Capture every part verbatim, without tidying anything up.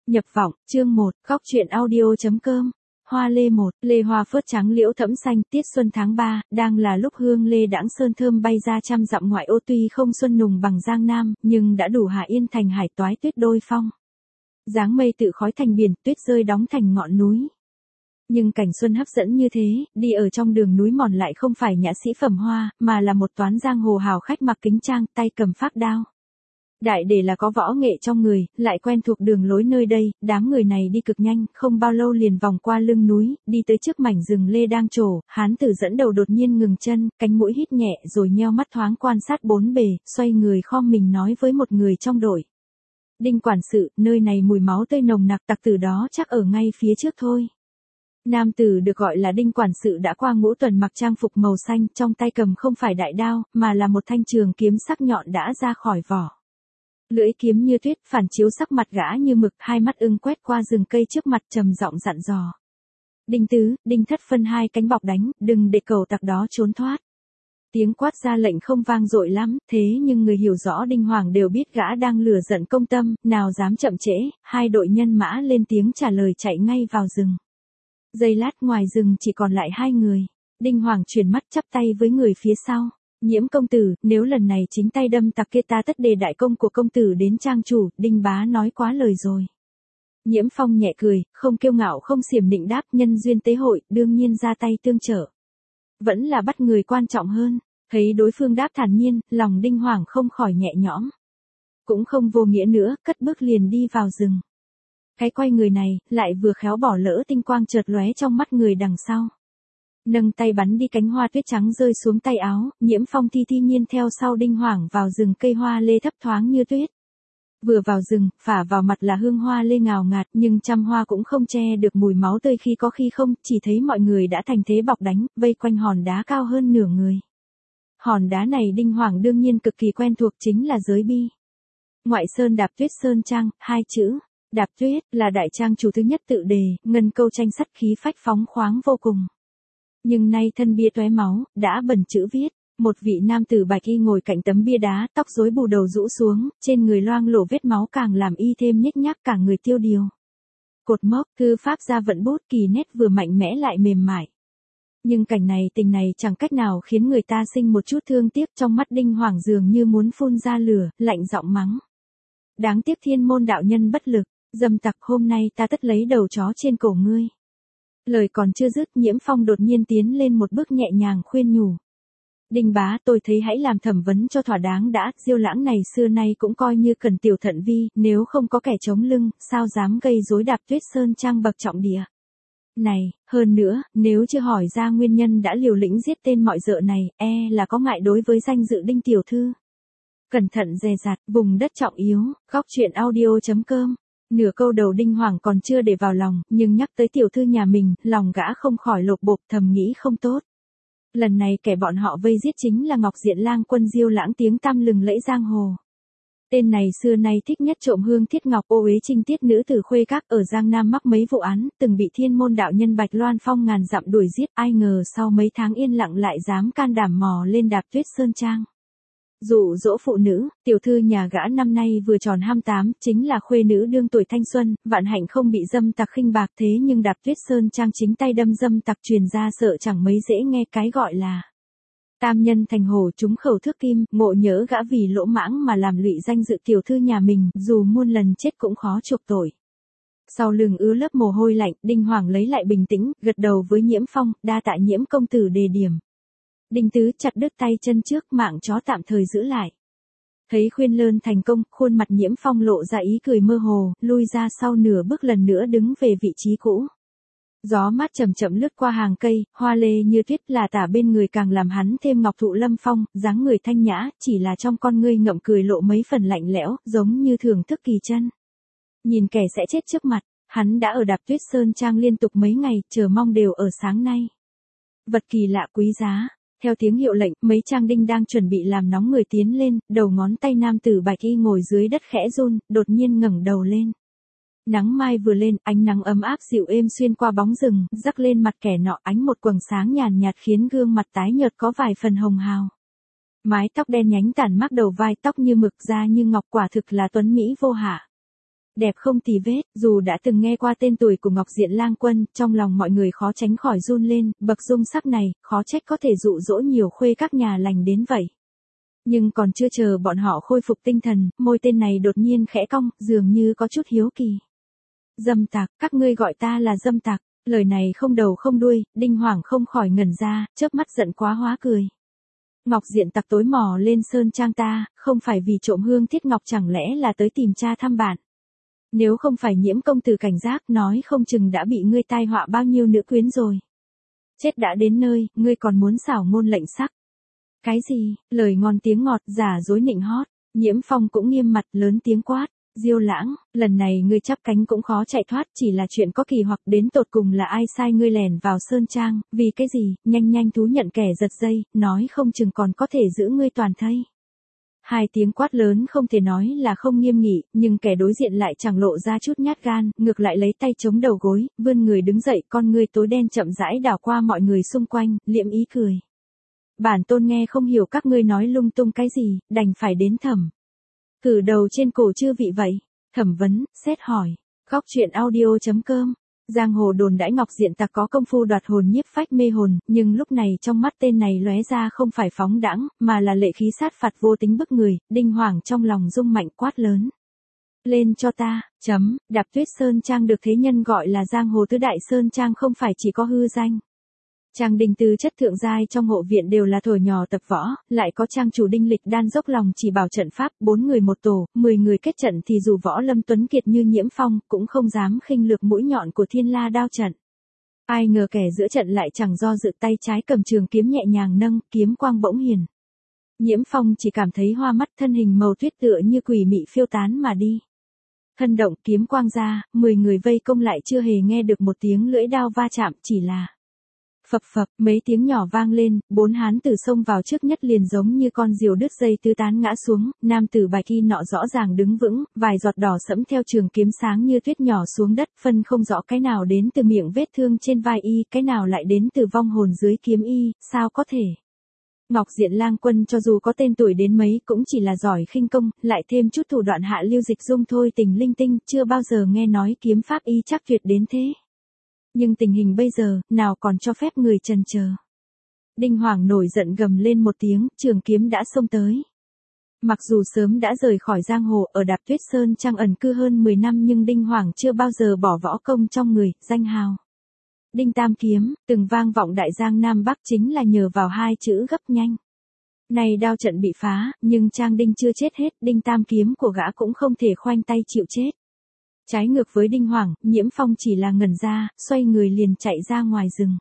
Nhập vọng, chương một, góc truyện audio.com. Hoa lê một, lê hoa phớt trắng liễu thẫm xanh, tiết xuân tháng ba, đang là lúc hương lê đãng sơn thơm bay ra trăm dặm ngoại ô, tuy không xuân nùng bằng Giang Nam, nhưng đã đủ hạ yên thành hải toái tuyết đôi phong. Dáng mây tự khói thành biển, tuyết rơi đóng thành ngọn núi. Nhưng cảnh xuân hấp dẫn như thế, đi ở trong đường núi mòn lại không phải nhã sĩ phẩm hoa, mà là một toán giang hồ hào khách mặc kính trang, tay cầm phác đao. Đại để là có võ nghệ trong người, lại quen thuộc đường lối nơi đây, đám người này đi cực nhanh, không bao lâu liền vòng qua lưng núi, đi tới trước mảnh rừng lê đang trổ, hán tử dẫn đầu đột nhiên ngừng chân, cánh mũi hít nhẹ rồi nheo mắt thoáng quan sát bốn bề, xoay người khom mình nói với một người trong đội. Đinh quản sự, nơi này mùi máu tươi nồng nặc, tặc tử đó chắc ở ngay phía trước thôi. Nam tử được gọi là Đinh quản sự đã qua ngũ tuần, mặc trang phục màu xanh, trong tay cầm không phải đại đao, mà là một thanh trường kiếm sắc nhọn đã ra khỏi vỏ. Lưỡi kiếm như tuyết, phản chiếu sắc mặt gã như mực, hai mắt ưng quét qua rừng cây trước mặt, trầm giọng dặn dò. Đinh tứ, Đinh thất phân hai cánh bọc đánh, đừng để cầu tặc đó trốn thoát. Tiếng quát ra lệnh không vang dội lắm, thế nhưng người hiểu rõ Đinh Hoàng đều biết gã đang lừa giận công tâm, nào dám chậm trễ, hai đội nhân mã lên tiếng trả lời chạy ngay vào rừng. Giây lát ngoài rừng chỉ còn lại hai người, Đinh Hoàng chuyển mắt chắp tay với người phía sau. Nhiễm công tử, nếu lần này chính tay đâm tặc kia ta tất đề đại công của công tử đến trang chủ, Đinh bá nói quá lời rồi. Nhiễm Phong nhẹ cười, không kiêu ngạo không xiểm nịnh đáp, nhân duyên tế hội, đương nhiên ra tay tương trợ. Vẫn là bắt người quan trọng hơn, thấy đối phương đáp thản nhiên, lòng Đinh Hoàng không khỏi nhẹ nhõm. Cũng không vô nghĩa nữa, cất bước liền đi vào rừng. Cái quay người này, lại vừa khéo bỏ lỡ tinh quang chợt lóe trong mắt người đằng sau. Nâng tay bắn đi cánh hoa tuyết trắng rơi xuống tay áo, Nhiễm Phong thi thi nhiên theo sau Đinh Hoàng vào rừng, cây hoa lê thấp thoáng như tuyết. Vừa vào rừng, phả vào mặt là hương hoa lê ngào ngạt, nhưng trăm hoa cũng không che được mùi máu tươi khi có khi không, chỉ thấy mọi người đã thành thế bọc đánh, vây quanh hòn đá cao hơn nửa người. Hòn đá này Đinh Hoàng đương nhiên cực kỳ quen thuộc, chính là giới bi. Ngoại sơn Đạp Tuyết Sơn Trang, hai chữ. Đạp Tuyết là đại trang chủ thứ nhất tự đề, ngân câu tranh sắt khí phách phóng khoáng vô cùng. Nhưng nay thân bia tóe máu, đã bẩn chữ viết. Một vị nam tử bạch y ngồi cạnh tấm bia đá, tóc rối bù đầu rũ xuống, trên người loang lổ vết máu càng làm y thêm nhếch nhác, cả người tiêu điều. Cột mốc, thư pháp ra vận bút, kỳ nét vừa mạnh mẽ lại mềm mại. Nhưng cảnh này tình này chẳng cách nào khiến người ta sinh một chút thương tiếc, trong mắt Đinh Hoàng dường như muốn phun ra lửa, lạnh giọng mắng. Đáng tiếc thiên môn đạo nhân bất lực, dâm tặc, hôm nay ta tất lấy đầu chó trên cổ ngươi. Lời còn chưa dứt, Nhiễm Phong đột nhiên tiến lên một bước nhẹ nhàng khuyên nhủ. Đinh bá, tôi thấy hãy làm thẩm vấn cho thỏa đáng đã, Diêu lãng này xưa nay cũng coi như cần tiểu thận vi, nếu không có kẻ chống lưng, sao dám gây rối Đạp Tuyết Sơn Trang bậc trọng địa. Này, hơn nữa, nếu chưa hỏi ra nguyên nhân đã liều lĩnh giết tên mọi dợ này, e là có ngại đối với danh dự Đinh tiểu thư. Cẩn thận dè dặt, vùng đất trọng yếu, góc truyện audio.com. Nửa câu đầu Đinh Hoàng còn chưa để vào lòng, nhưng nhắc tới tiểu thư nhà mình, lòng gã không khỏi lột bột, thầm nghĩ không tốt. Lần này kẻ bọn họ vây giết chính là Ngọc Diện Lang Quân Diêu lãng, tiếng tăm lừng lẫy giang hồ. Tên này xưa nay thích nhất trộm hương thiết ngọc, ô uế trinh tiết nữ tử khuê các, ở Giang Nam mắc mấy vụ án, từng bị thiên môn đạo nhân Bạch Loan Phong ngàn dặm đuổi giết, ai ngờ sau mấy tháng yên lặng lại dám can đảm mò lên Đạp Tuyết Sơn Trang. Dụ dỗ phụ nữ, tiểu thư nhà gã năm nay vừa tròn hai mươi tám, chính là khuê nữ đương tuổi thanh xuân, vạn hạnh không bị dâm tặc khinh bạc, thế nhưng Đạp Tuyết Sơn Trang chính tay đâm dâm tặc, truyền ra sợ chẳng mấy dễ nghe cái gọi là tam nhân thành hổ trúng khẩu thước kim, ngộ nhỡ gã vì lỗ mãng mà làm lụy danh dự tiểu thư nhà mình, dù muôn lần chết cũng khó chuộc tội. Sau lưng ứa lớp mồ hôi lạnh, Đinh Hoàng lấy lại bình tĩnh, gật đầu với Nhiễm Phong, đa tạ Nhiễm công tử đề điểm. Đinh tứ chặt đứt tay chân trước, mạng chó tạm thời giữ lại. Thấy khuyên lơn thành công, khuôn mặt Nhiễm Phong lộ ra ý cười mơ hồ, lui ra sau nửa bước lần nữa đứng về vị trí cũ. Gió mát chậm chậm lướt qua hàng cây, hoa lê như tuyết là tả bên người càng làm hắn thêm ngọc thụ lâm phong, dáng người thanh nhã, chỉ là trong con ngươi ngậm cười lộ mấy phần lạnh lẽo, giống như thưởng thức kỳ chân. Nhìn kẻ sẽ chết trước mặt, hắn đã ở Đạp Tuyết Sơn Trang liên tục mấy ngày, chờ mong đều ở sáng nay. Vật kỳ lạ quý giá. Theo tiếng hiệu lệnh, mấy trang đinh đang chuẩn bị làm nóng người tiến lên, đầu ngón tay nam tử bạch y ngồi dưới đất khẽ run, đột nhiên ngẩng đầu lên. Nắng mai vừa lên, ánh nắng ấm áp dịu êm xuyên qua bóng rừng, rắc lên mặt kẻ nọ ánh một quầng sáng nhàn nhạt khiến gương mặt tái nhợt có vài phần hồng hào. Mái tóc đen nhánh tản mát đầu vai, tóc như mực, da như ngọc, quả thực là tuấn mỹ vô hạ. đẹp không tì vết, dù đã từng nghe qua tên tuổi của Ngọc Diện Lang Quân, trong lòng mọi người khó tránh khỏi run lên, bậc dung sắc này, khó trách có thể dụ dỗ nhiều khuê các nhà lành đến vậy. Nhưng còn chưa chờ bọn họ khôi phục tinh thần, môi tên này đột nhiên khẽ cong, dường như có chút hiếu kỳ. Dâm tặc, các ngươi gọi ta là dâm tặc, lời này không đầu không đuôi, Đinh Hoảng không khỏi ngẩn ra, chớp mắt giận quá hóa cười. Ngọc Diện tặc tối mò lên sơn trang ta, không phải vì trộm hương thiết ngọc chẳng lẽ là tới tìm cha thăm bạn. Nếu không phải Nhiễm công tử cảnh giác nói không chừng đã bị ngươi tai họa bao nhiêu nữ quyến rồi. Chết đã đến nơi, ngươi còn muốn xảo ngôn lệnh sắc. Cái gì, lời ngon tiếng ngọt, giả dối nịnh hót, Nhiễm Phong cũng nghiêm mặt lớn tiếng quát. Diêu Lãng, lần này ngươi chắp cánh cũng khó chạy thoát, chỉ là chuyện có kỳ hoặc đến tột cùng là ai sai ngươi lẻn vào sơn trang, vì cái gì, nhanh nhanh thú nhận kẻ giật dây, nói không chừng còn có thể giữ ngươi toàn thây. Hai tiếng quát lớn không thể nói là không nghiêm nghị, nhưng kẻ đối diện lại chẳng lộ ra chút nhát gan, ngược lại lấy tay chống đầu gối, vươn người đứng dậy, con ngươi tối đen chậm rãi đảo qua mọi người xung quanh, liệm ý cười. Bản tôn nghe không hiểu các ngươi nói lung tung cái gì, đành phải đến thẩm. Cử đầu trên cổ chư vị vậy, thẩm vấn, xét hỏi, góc truyện audio chấm com. Giang hồ đồn đãi Ngọc Diện tặc có công phu đoạt hồn nhiếp phách mê hồn, nhưng lúc này trong mắt tên này lóe ra không phải phóng đãng, mà là lệ khí sát phạt vô tính bức người, Đinh Hoảng trong lòng rung mạnh quát lớn. Lên cho ta, chấm, Đạp Tuyết Sơn Trang được thế nhân gọi là giang hồ tứ đại sơn trang không phải chỉ có hư danh. Trang đình từ chất thượng giai trong hộ viện đều là thổi nhỏ tập võ, lại có trang chủ Đinh Lịch đan dốc lòng chỉ bảo trận pháp, bốn người một tổ, mười người kết trận thì dù võ lâm tuấn kiệt như Nhiễm Phong, cũng không dám khinh lược mũi nhọn của Thiên La đao trận. Ai ngờ kẻ giữa trận lại chẳng do dự, tay trái cầm trường kiếm nhẹ nhàng nâng, kiếm quang bỗng hiền. Nhiễm Phong chỉ cảm thấy hoa mắt, thân hình màu tuyết tựa như quỷ mị phiêu tán mà đi. Thân động kiếm quang ra, mười người vây công lại chưa hề nghe được một tiếng lưỡi đao va chạm, chỉ là phập phập, mấy tiếng nhỏ vang lên, bốn hán tử xông vào trước nhất liền giống như con diều đứt dây tứ tán ngã xuống, nam tử bạch y nọ rõ ràng đứng vững, vài giọt đỏ sẫm theo trường kiếm sáng như tuyết nhỏ xuống đất, phân không rõ cái nào đến từ miệng vết thương trên vai y, cái nào lại đến từ vong hồn dưới kiếm y, sao có thể. Ngọc Diện Lang Quân cho dù có tên tuổi đến mấy cũng chỉ là giỏi khinh công, lại thêm chút thủ đoạn hạ lưu dịch dung thôi tình linh tinh, chưa bao giờ nghe nói kiếm pháp y chắc tuyệt đến thế. Nhưng tình hình bây giờ, nào còn cho phép người chần chờ. Đinh Hoảng nổi giận gầm lên một tiếng, trường kiếm đã xông tới. Mặc dù sớm đã rời khỏi giang hồ ở Đạp Tuyết Sơn Trang ẩn cư hơn mười năm nhưng Đinh Hoảng chưa bao giờ bỏ võ công trong người, danh hào. Đinh Tam Kiếm, từng vang vọng đại giang Nam Bắc chính là nhờ vào hai chữ gấp nhanh. Này đao trận bị phá, nhưng Trang Đinh chưa chết hết, Đinh Tam Kiếm của gã cũng không thể khoanh tay chịu chết. Trái ngược với Đinh Hoảng, Nhiễm Phong chỉ là ngẩn ra, xoay người liền chạy ra ngoài rừng.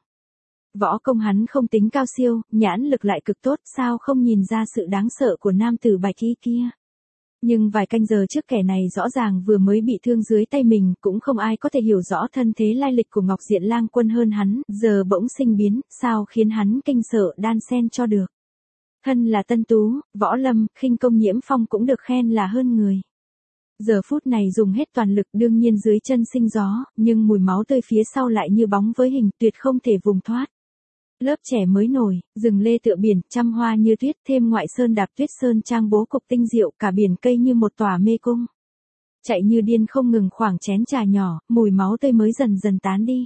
Võ công hắn không tính cao siêu, nhãn lực lại cực tốt, sao không nhìn ra sự đáng sợ của nam tử bạch y kia. Nhưng vài canh giờ trước kẻ này rõ ràng vừa mới bị thương dưới tay mình, cũng không ai có thể hiểu rõ thân thế lai lịch của Ngọc Diện Lang Quân hơn hắn, giờ bỗng sinh biến, sao khiến hắn kinh sợ đan xen cho được. Thân là tân tú, võ lâm, khinh công Nhiễm Phong cũng được khen là hơn người. Giờ phút này dùng hết toàn lực đương nhiên dưới chân sinh gió, nhưng mùi máu tươi phía sau lại như bóng với hình, tuyệt không thể vùng thoát. Lớp trẻ mới nổi, rừng lê tựa biển, trăm hoa như tuyết, thêm ngoại sơn Đạp Tuyết Sơn Trang bố cục tinh diệu, cả biển cây như một tòa mê cung. Chạy như điên không ngừng khoảng chén trà nhỏ, mùi máu tươi mới dần dần tán đi.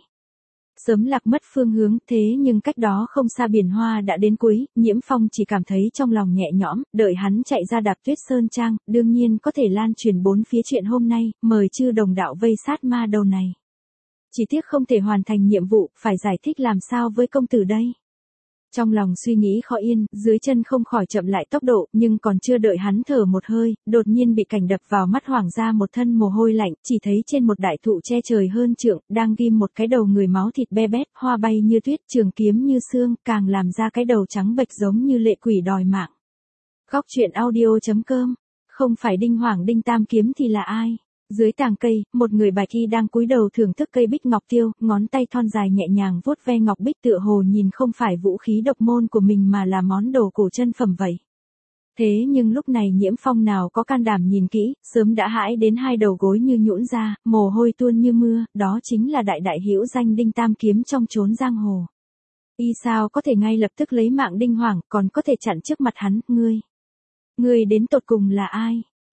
Sớm lạc mất phương hướng, thế nhưng cách đó không xa biển hoa đã đến cuối, Nhiễm Phong chỉ cảm thấy trong lòng nhẹ nhõm, đợi hắn chạy ra Đạp Tuyết Sơn Trang, đương nhiên có thể lan truyền bốn phía chuyện hôm nay, mời chư đồng đạo vây sát ma đầu này. Chỉ tiếc không thể hoàn thành nhiệm vụ, phải giải thích làm sao với công tử đây. Trong lòng suy nghĩ khó yên, dưới chân không khỏi chậm lại tốc độ, nhưng còn chưa đợi hắn thở một hơi, đột nhiên bị cảnh đập vào mắt hoảng ra một thân mồ hôi lạnh, chỉ thấy trên một đại thụ che trời hơn trượng, đang ghim một cái đầu người máu thịt be bét, hoa bay như tuyết, trường kiếm như xương, càng làm ra cái đầu trắng bệch giống như lệ quỷ đòi mạng. Góc truyện audio chấm com, không phải Đinh Hoảng Đinh Tam Kiếm thì là ai? Dưới tàng cây, một người bạch y đang cúi đầu thưởng thức cây bích ngọc tiêu, ngón tay thon dài nhẹ nhàng vuốt ve ngọc bích tựa hồ nhìn không phải vũ khí độc môn của mình mà là món đồ cổ chân phẩm vậy. Thế nhưng lúc này Nhiễm Phong nào có can đảm nhìn kỹ, sớm đã hãi đến hai đầu gối như nhũn ra, mồ hôi tuôn như mưa, đó chính là đại đại hữu danh Đinh Tam Kiếm trong chốn giang hồ. Y sao có thể ngay lập tức lấy mạng Đinh Hoảng, còn có thể chặn trước mặt hắn, ngươi. Ngươi đến tột cùng là ai?